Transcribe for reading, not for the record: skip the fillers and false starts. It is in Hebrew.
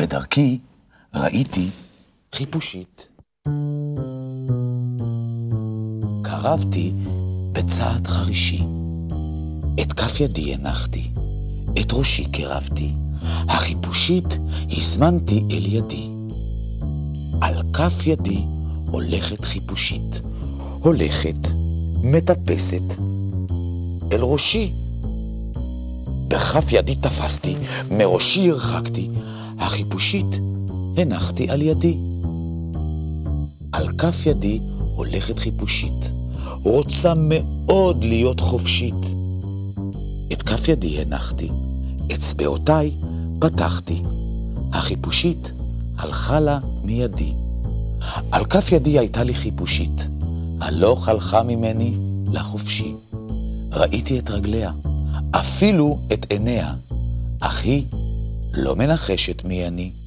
בדרכי ראיתי חיפושית. קרבתי בצעד חרישי, את כף ידי הנחתי, את ראשי קרבתי, החיפושית הזמנתי אל ידי. על כף ידי הולכת חיפושית, הולכת, מטפסת, אל ראשי. בכף ידי תפסתי, מראשי הרחקתי, החיפושית הנחתי על ידי. על כף ידי הולכת חיפושית, רוצה מאוד להיות חופשית. את כף ידי הנחתי, אצבעותיי פתחתי, החיפושית הלכה לה מידי. על כף ידי הייתה לי חיפושית, הלוך הלכה ממני לחופשי. ראיתי את רגליה, אפילו את עיניה, אך היא לא מנחשת מי אני.